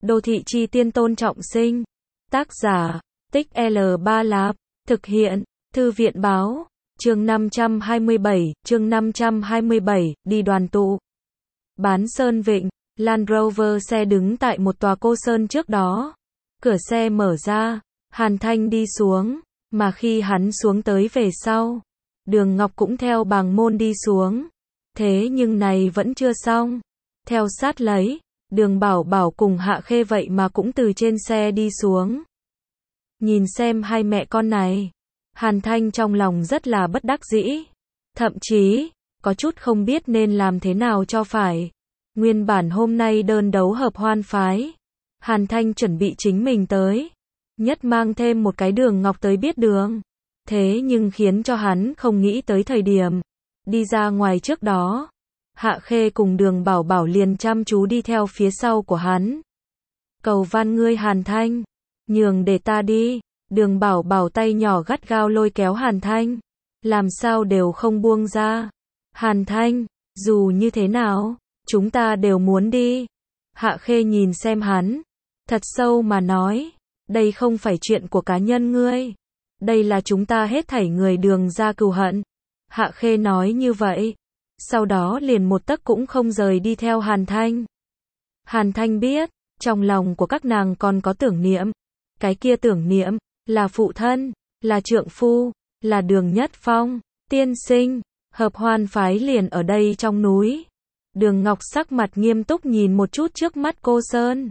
Đô thị chi tiên Tôn Trọng Sinh. Tác giả, Tích L3 Lạp. Thực hiện, Thư viện Báo. Chương 527, đi đoàn tụ. Bán Sơn Vịnh, Land Rover xe đứng tại một tòa cô sơn trước đó. Cửa xe mở ra, Hàn Thanh đi xuống, mà khi hắn xuống tới về sau, Đường Ngọc cũng theo bàng môn đi xuống. Thế nhưng này vẫn chưa xong. Theo sát lấy, Đường Bảo Bảo cùng Hạ Khê vậy mà cũng từ trên xe đi xuống. Nhìn xem hai mẹ con này, Hàn Thanh trong lòng rất là bất đắc dĩ. Thậm chí, có chút không biết nên làm thế nào cho phải. Nguyên bản hôm nay đơn đấu hợp hoan phái, Hàn Thanh chuẩn bị chính mình tới, nhất mang thêm một cái Đường Ngọc tới biết đường. Thế nhưng khiến cho hắn không nghĩ tới thời điểm đi ra ngoài trước đó, Hạ Khê cùng Đường Bảo Bảo liền chăm chú đi theo phía sau của hắn. Cầu van ngươi Hàn Thanh, nhường để ta đi. Đường Bảo Bảo tay nhỏ gắt gao lôi kéo Hàn Thanh, làm sao đều không buông ra. Hàn Thanh, dù như thế nào, chúng ta đều muốn đi. Hạ Khê nhìn xem hắn, thật sâu mà nói, đây không phải chuyện của cá nhân ngươi, đây là chúng ta hết thảy người Đường gia cừu hận. Hạ Khê nói như vậy, sau đó liền một tấc cũng không rời đi theo Hàn Thanh. Hàn Thanh biết, trong lòng của các nàng còn có tưởng niệm. Cái kia tưởng niệm, là phụ thân, là trượng phu, là Đường Nhất Phong, tiên sinh, hợp hoan phái liền ở đây trong núi. Đường Ngọc sắc mặt nghiêm túc nhìn một chút trước mắt cô sơn.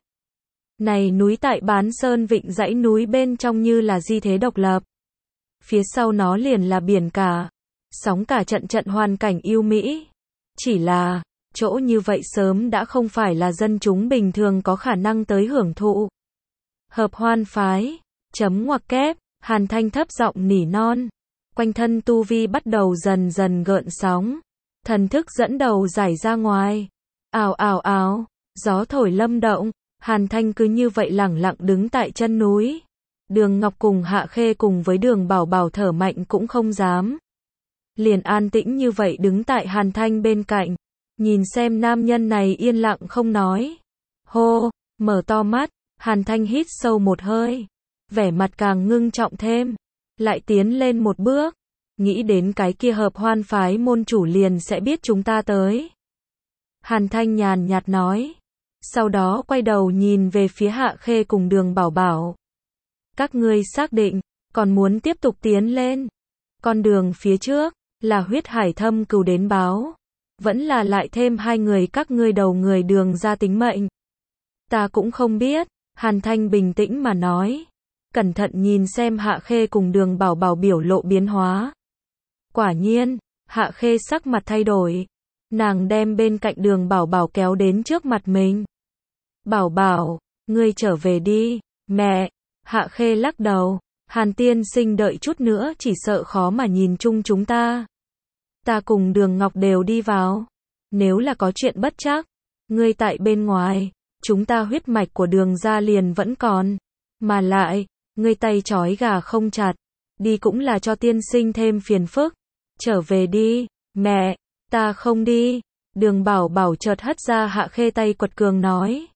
Này núi tại Bán Sơn Vịnh dãy núi bên trong như là di thế độc lập. Phía sau nó liền là biển cả, sóng cả trận trận hoàn cảnh yêu mỹ. Chỉ là, chỗ như vậy sớm đã không phải là dân chúng bình thường có khả năng tới hưởng thụ. Hợp hoan phái, chấm ngoặc kép, Hàn Thanh thấp giọng nỉ non. Quanh thân tu vi bắt đầu dần dần gợn sóng. Thần thức dẫn đầu giải ra ngoài. Ào ào ào, gió thổi lâm động, Hàn Thanh cứ như vậy lẳng lặng đứng tại chân núi. Đường Ngọc cùng Hạ Khê cùng với Đường Bảo Bảo thở mạnh cũng không dám. Liền an tĩnh như vậy đứng tại Hàn Thanh bên cạnh, nhìn xem nam nhân này yên lặng không nói. Hô, mở to mắt, Hàn Thanh hít sâu một hơi, vẻ mặt càng ngưng trọng thêm, lại tiến lên một bước, nghĩ đến cái kia hợp hoan phái môn chủ liền sẽ biết chúng ta tới. Hàn Thanh nhàn nhạt nói, sau đó quay đầu nhìn về phía Hạ Khê cùng Đường Bảo Bảo. Các ngươi xác định, còn muốn tiếp tục tiến lên. Con đường phía trước, là huyết hải thâm cừu đến báo. Vẫn là lại thêm hai người các ngươi đầu người Đường ra tính mệnh. Ta cũng không biết, Hàn Thanh bình tĩnh mà nói. Cẩn thận nhìn xem Hạ Khê cùng Đường Bảo Bảo biểu lộ biến hóa. Quả nhiên, Hạ Khê sắc mặt thay đổi. Nàng đem bên cạnh Đường Bảo Bảo kéo đến trước mặt mình. Bảo Bảo, ngươi trở về đi, mẹ. Hạ Khê lắc đầu, Hàn tiên sinh đợi chút nữa chỉ sợ khó mà nhìn chung chúng ta. Ta cùng Đường Ngọc đều đi vào. Nếu là có chuyện bất trắc, ngươi tại bên ngoài, chúng ta huyết mạch của Đường gia liền vẫn còn. Mà lại, ngươi tay trói gà không chặt, đi cũng là cho tiên sinh thêm phiền phức. Trở về đi, mẹ, ta không đi. Đường Bảo Bảo chợt hất ra Hạ Khê tay quật cường nói.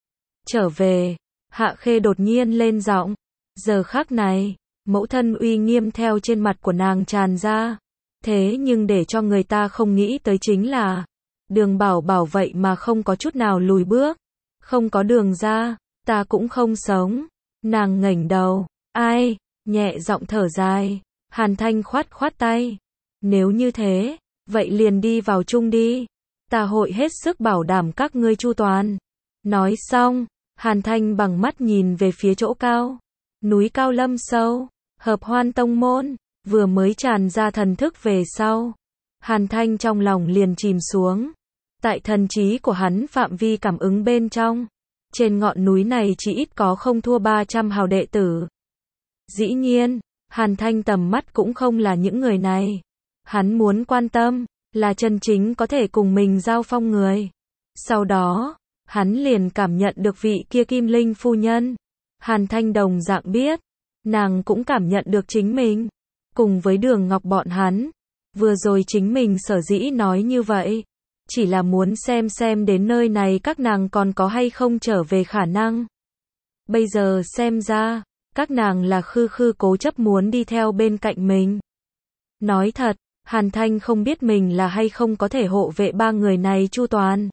Trở về. Hạ Khê đột nhiên lên giọng. Giờ khắc này, mẫu thân uy nghiêm theo trên mặt của nàng tràn ra. Thế nhưng để cho người ta không nghĩ tới chính là, Đường Bảo Bảo vậy mà không có chút nào lùi bước. Không có Đường ra, ta cũng không sống. Nàng ngẩng đầu, ai, nhẹ giọng thở dài. Hàn Thanh khoát khoát tay. Nếu như thế, vậy liền đi vào chung đi. Ta hội hết sức bảo đảm các ngươi chu toàn. Nói xong, Hàn Thanh bằng mắt nhìn về phía chỗ cao. Núi cao lâm sâu, hợp hoan tông môn, vừa mới tràn ra thần thức về sau. Hàn Thanh trong lòng liền chìm xuống. Tại thần trí của hắn phạm vi cảm ứng bên trong. Trên ngọn núi này chỉ ít có không thua 300 hào đệ tử. Dĩ nhiên, Hàn Thanh tầm mắt cũng không là những người này. Hắn muốn quan tâm, là chân chính có thể cùng mình giao phong người. Sau đó, hắn liền cảm nhận được vị kia Kim Linh phu nhân. Hàn Thanh đồng dạng biết, nàng cũng cảm nhận được chính mình. Cùng với Đường Ngọc bọn hắn, vừa rồi chính mình sở dĩ nói như vậy. Chỉ là muốn xem đến nơi này các nàng còn có hay không trở về khả năng. Bây giờ xem ra, các nàng là khư khư cố chấp muốn đi theo bên cạnh mình. Nói thật, Hàn Thanh không biết mình là hay không có thể hộ vệ ba người này chu toàn.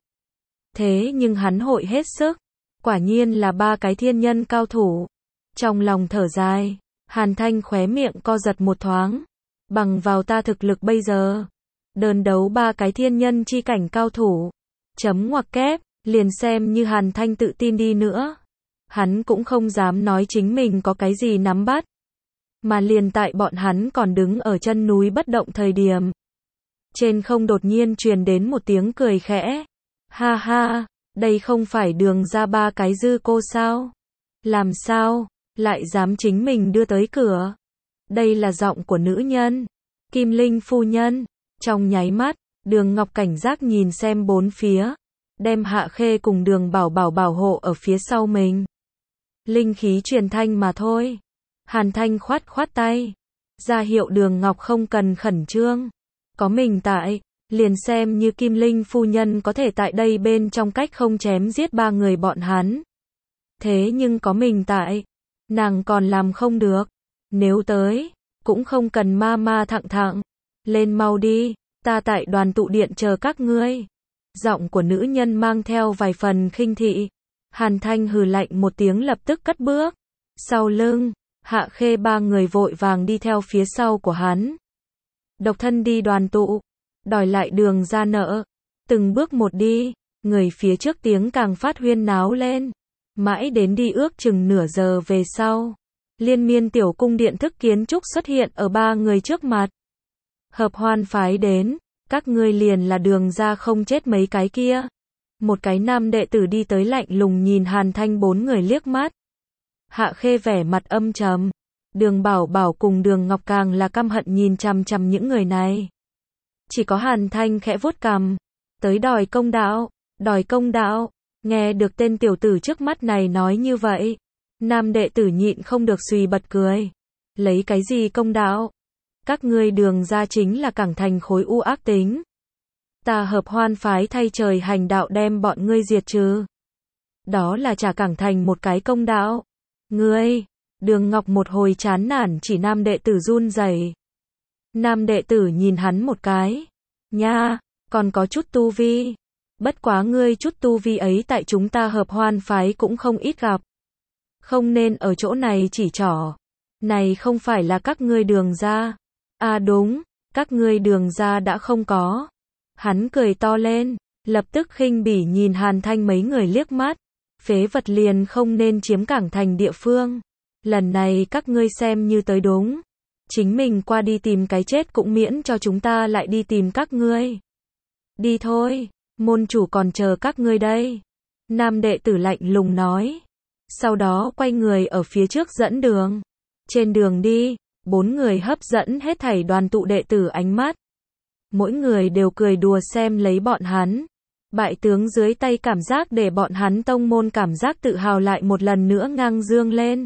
Thế nhưng hắn hội hết sức. Quả nhiên là ba cái thiên nhân cao thủ. Trong lòng thở dài, Hàn Thanh khóe miệng co giật một thoáng. Bằng vào ta thực lực bây giờ, đơn đấu ba cái thiên nhân chi cảnh cao thủ. Chấm ngoặc kép, liền xem như Hàn Thanh tự tin đi nữa. Hắn cũng không dám nói chính mình có cái gì nắm bắt. Mà liền tại bọn hắn còn đứng ở chân núi bất động thời điểm. Trên không đột nhiên truyền đến một tiếng cười khẽ. Ha ha, đây không phải đường ra ba cái dư cô sao? Làm sao, lại dám chính mình đưa tới cửa? Đây là giọng của nữ nhân, Kim Linh phu nhân. Trong nháy mắt, Đường Ngọc cảnh giác nhìn xem bốn phía, đem Hạ Khê cùng Đường Bảo Bảo bảo hộ ở phía sau mình. Linh khí truyền thanh mà thôi. Hàn Thanh khoát khoát tay, ra hiệu Đường Ngọc không cần khẩn trương. Có mình tại, liền xem như Kim Linh phu nhân có thể tại đây bên trong cách không chém giết ba người bọn hắn. Thế nhưng có mình tại, nàng còn làm không được. Nếu tới, cũng không cần ma ma thẳng thẳng. Lên mau đi, ta tại đoàn tụ điện chờ các ngươi. Giọng của nữ nhân mang theo vài phần khinh thị. Hàn Thanh hừ lạnh một tiếng lập tức cất bước. Sau lưng, Hạ Khê ba người vội vàng đi theo phía sau của hắn. Độc thân đi đoàn tụ, đòi lại đường ra nợ. Từng bước một đi, người phía trước tiếng càng phát huyên náo lên. Mãi đến đi ước chừng nửa giờ về sau, liên miên tiểu cung điện thức kiến trúc xuất hiện ở ba người trước mặt. Hợp Hoan phái đến, các ngươi liền là đường ra không chết mấy cái kia. Một cái nam đệ tử đi tới lạnh lùng nhìn Hàn Thanh bốn người liếc mắt. Hạ Khê vẻ mặt âm trầm. Đường Bảo Bảo cùng Đường Ngọc càng là căm hận nhìn chằm chằm những người này. Chỉ có Hàn Thanh khẽ vuốt cằm. Tới đòi công đạo, đòi công đạo. Nghe được tên tiểu tử trước mắt này nói như vậy, nam đệ tử nhịn không được suy bật cười. Lấy cái gì công đạo? Các ngươi đường ra chính là cẳng thành khối u ác tính. Ta Hợp Hoan phái thay trời hành đạo đem bọn ngươi diệt trừ. Đó là trả cẳng thành một cái công đạo. Ngươi, Đường Ngọc một hồi chán nản chỉ nam đệ tử run rẩy. Nam đệ tử nhìn hắn một cái. Nha, còn có chút tu vi. Bất quá ngươi chút tu vi ấy tại chúng ta Hợp Hoan phái cũng không ít gặp. Không nên ở chỗ này chỉ trỏ. Này không phải là các ngươi đường ra. À đúng, các ngươi đường ra đã không có. Hắn cười to lên, lập tức khinh bỉ nhìn Hàn Thanh mấy người liếc mắt. Phế vật liền không nên chiếm cảng thành địa phương. Lần này các ngươi xem như tới đúng. Chính mình qua đi tìm cái chết cũng miễn cho chúng ta lại đi tìm các ngươi. Đi thôi, môn chủ còn chờ các ngươi đây. Nam đệ tử lạnh lùng nói. Sau đó quay người ở phía trước dẫn đường. Trên đường đi, bốn người hấp dẫn hết thảy đoàn tụ đệ tử ánh mắt. Mỗi người đều cười đùa xem lấy bọn hắn. Bại tướng dưới tay cảm giác để bọn hắn tông môn cảm giác tự hào lại một lần nữa ngang dương lên.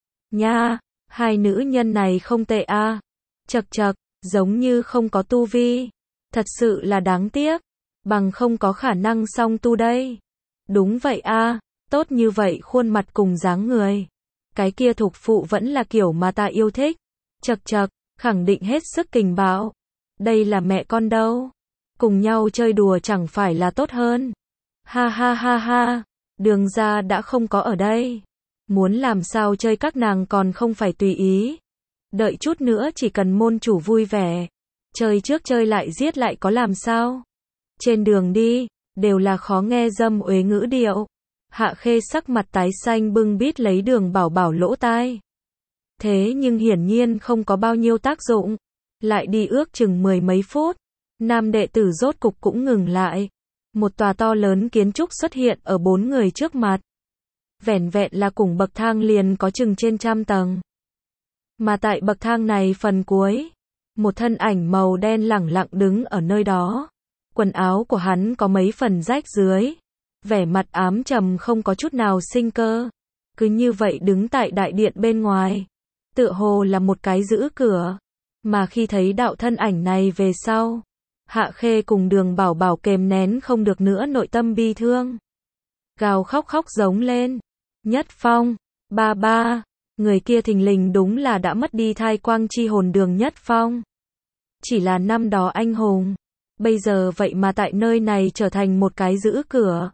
Nha, hai nữ nhân này không tệ a. Chậc chậc, giống như không có tu vi. Thật sự là đáng tiếc. Bằng không có khả năng song tu đây. Đúng vậy a, tốt như vậy khuôn mặt cùng dáng người. Cái kia thục phụ vẫn là kiểu mà ta yêu thích. Chậc chậc, khẳng định hết sức kình bạo. Đây là mẹ con đâu. Cùng nhau chơi đùa chẳng phải là tốt hơn. Ha ha ha ha, đường ra đã không có ở đây. Muốn làm sao chơi các nàng còn không phải tùy ý. Đợi chút nữa chỉ cần môn chủ vui vẻ. Chơi trước chơi lại giết lại có làm sao. Trên đường đi, đều là khó nghe dâm uế ngữ điệu. Hạ Khê sắc mặt tái xanh bưng bít lấy Đường Bảo Bảo lỗ tai. Thế nhưng hiển nhiên không có bao nhiêu tác dụng. Lại đi ước chừng 10 mấy phút. Nam đệ tử rốt cục cũng ngừng lại. Một tòa to lớn kiến trúc xuất hiện ở bốn người trước mặt. Vẻn vẹn là cùng bậc thang liền có chừng trên 100 tầng. Mà tại bậc thang này phần cuối, một thân ảnh màu đen lẳng lặng đứng ở nơi đó. Quần áo của hắn có mấy phần rách dưới. Vẻ mặt ám trầm không có chút nào sinh cơ. Cứ như vậy đứng tại đại điện bên ngoài. Tựa hồ là một cái giữ cửa. Mà khi thấy đạo thân ảnh này về sau, Hạ Khê cùng Đường Bảo Bảo kềm nén không được nữa nội tâm bi thương. Gào khóc khóc giống lên. Nhất Phong, Ba ba, người kia thình lình đúng là đã mất đi thai quang chi hồn Đường Nhất Phong. Chỉ là năm đó anh hùng, bây giờ vậy mà tại nơi này trở thành một cái giữ cửa.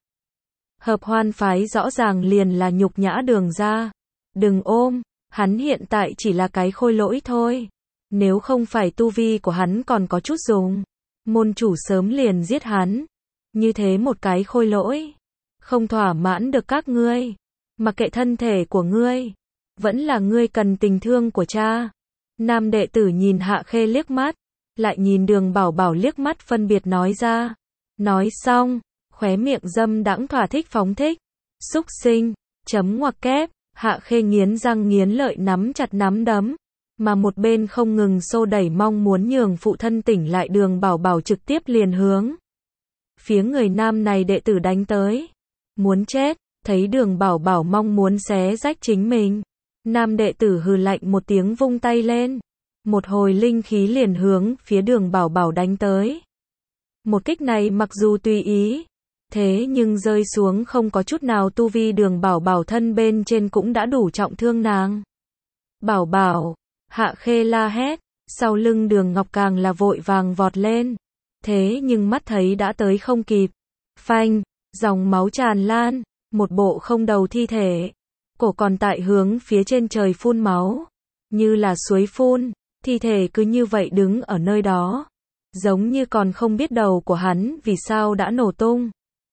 Hợp Hoan phái rõ ràng liền là nhục nhã Đường gia. Đừng ôm, hắn hiện tại chỉ là cái khôi lỗi thôi. Nếu không phải tu vi của hắn còn có chút dùng, môn chủ sớm liền giết hắn. Như thế một cái khôi lỗi, không thỏa mãn được các ngươi. Mặc kệ thân thể của ngươi, vẫn là ngươi cần tình thương của cha. Nam đệ tử nhìn Hạ Khê liếc mắt, lại nhìn Đường Bảo Bảo liếc mắt phân biệt nói ra. Nói xong, khóe miệng dâm đãng thỏa thích phóng thích. Xúc sinh, chấm ngoặc kép, Hạ Khê nghiến răng nghiến lợi nắm chặt nắm đấm, mà một bên không ngừng xô đẩy mong muốn nhường phụ thân tỉnh lại. Đường Bảo Bảo trực tiếp liền hướng phía người nam này đệ tử đánh tới. Muốn chết, thấy Đường Bảo Bảo mong muốn xé rách chính mình. Nam đệ tử hừ lạnh một tiếng vung tay lên. Một hồi linh khí liền hướng phía Đường Bảo Bảo đánh tới. Một kích này mặc dù tùy ý, thế nhưng rơi xuống không có chút nào tu vi Đường Bảo Bảo thân bên trên cũng đã đủ trọng thương nàng. Bảo Bảo, Hạ Khê la hét, sau lưng Đường Ngọc càng là vội vàng vọt lên. Thế nhưng mắt thấy đã tới không kịp. Phanh, dòng máu tràn lan, một bộ không đầu thi thể. Cổ còn tại hướng phía trên trời phun máu, như là suối phun, thi thể cứ như vậy đứng ở nơi đó, giống như còn không biết đầu của hắn vì sao đã nổ tung.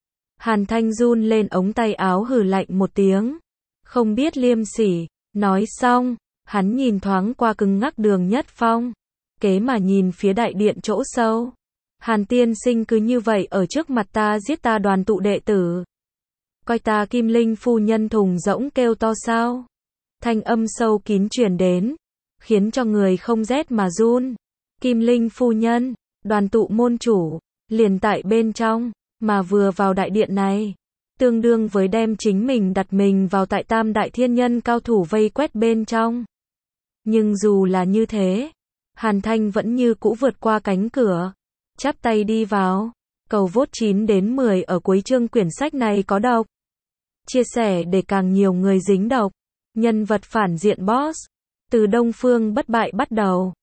Hàn Thanh run lên ống tay áo hừ lạnh một tiếng, không biết liêm sỉ. Nói xong, hắn nhìn thoáng qua cứng ngắc Đường Nhất Phong, kế mà nhìn phía đại điện chỗ sâu. Hàn tiên sinh cứ như vậy ở trước mặt ta giết ta đoàn tụ đệ tử, coi ta Kim Linh phu nhân thùng rỗng kêu to sao? Thanh âm sâu kín truyền đến, khiến cho người không rét mà run. Kim Linh phu nhân, đoàn tụ môn chủ, liền tại bên trong, mà vừa vào đại điện này, tương đương với đem chính mình đặt mình vào tại tam đại thiên nhân cao thủ vây quét bên trong. Nhưng dù là như thế, Hàn Thanh vẫn như cũ vượt qua cánh cửa, chắp tay đi vào. Cầu vote 9 đến 10 ở cuối chương quyển sách này có độc. Chia sẻ để càng nhiều người dính độc. Nhân vật phản diện boss, từ Đông Phương bất bại bắt đầu.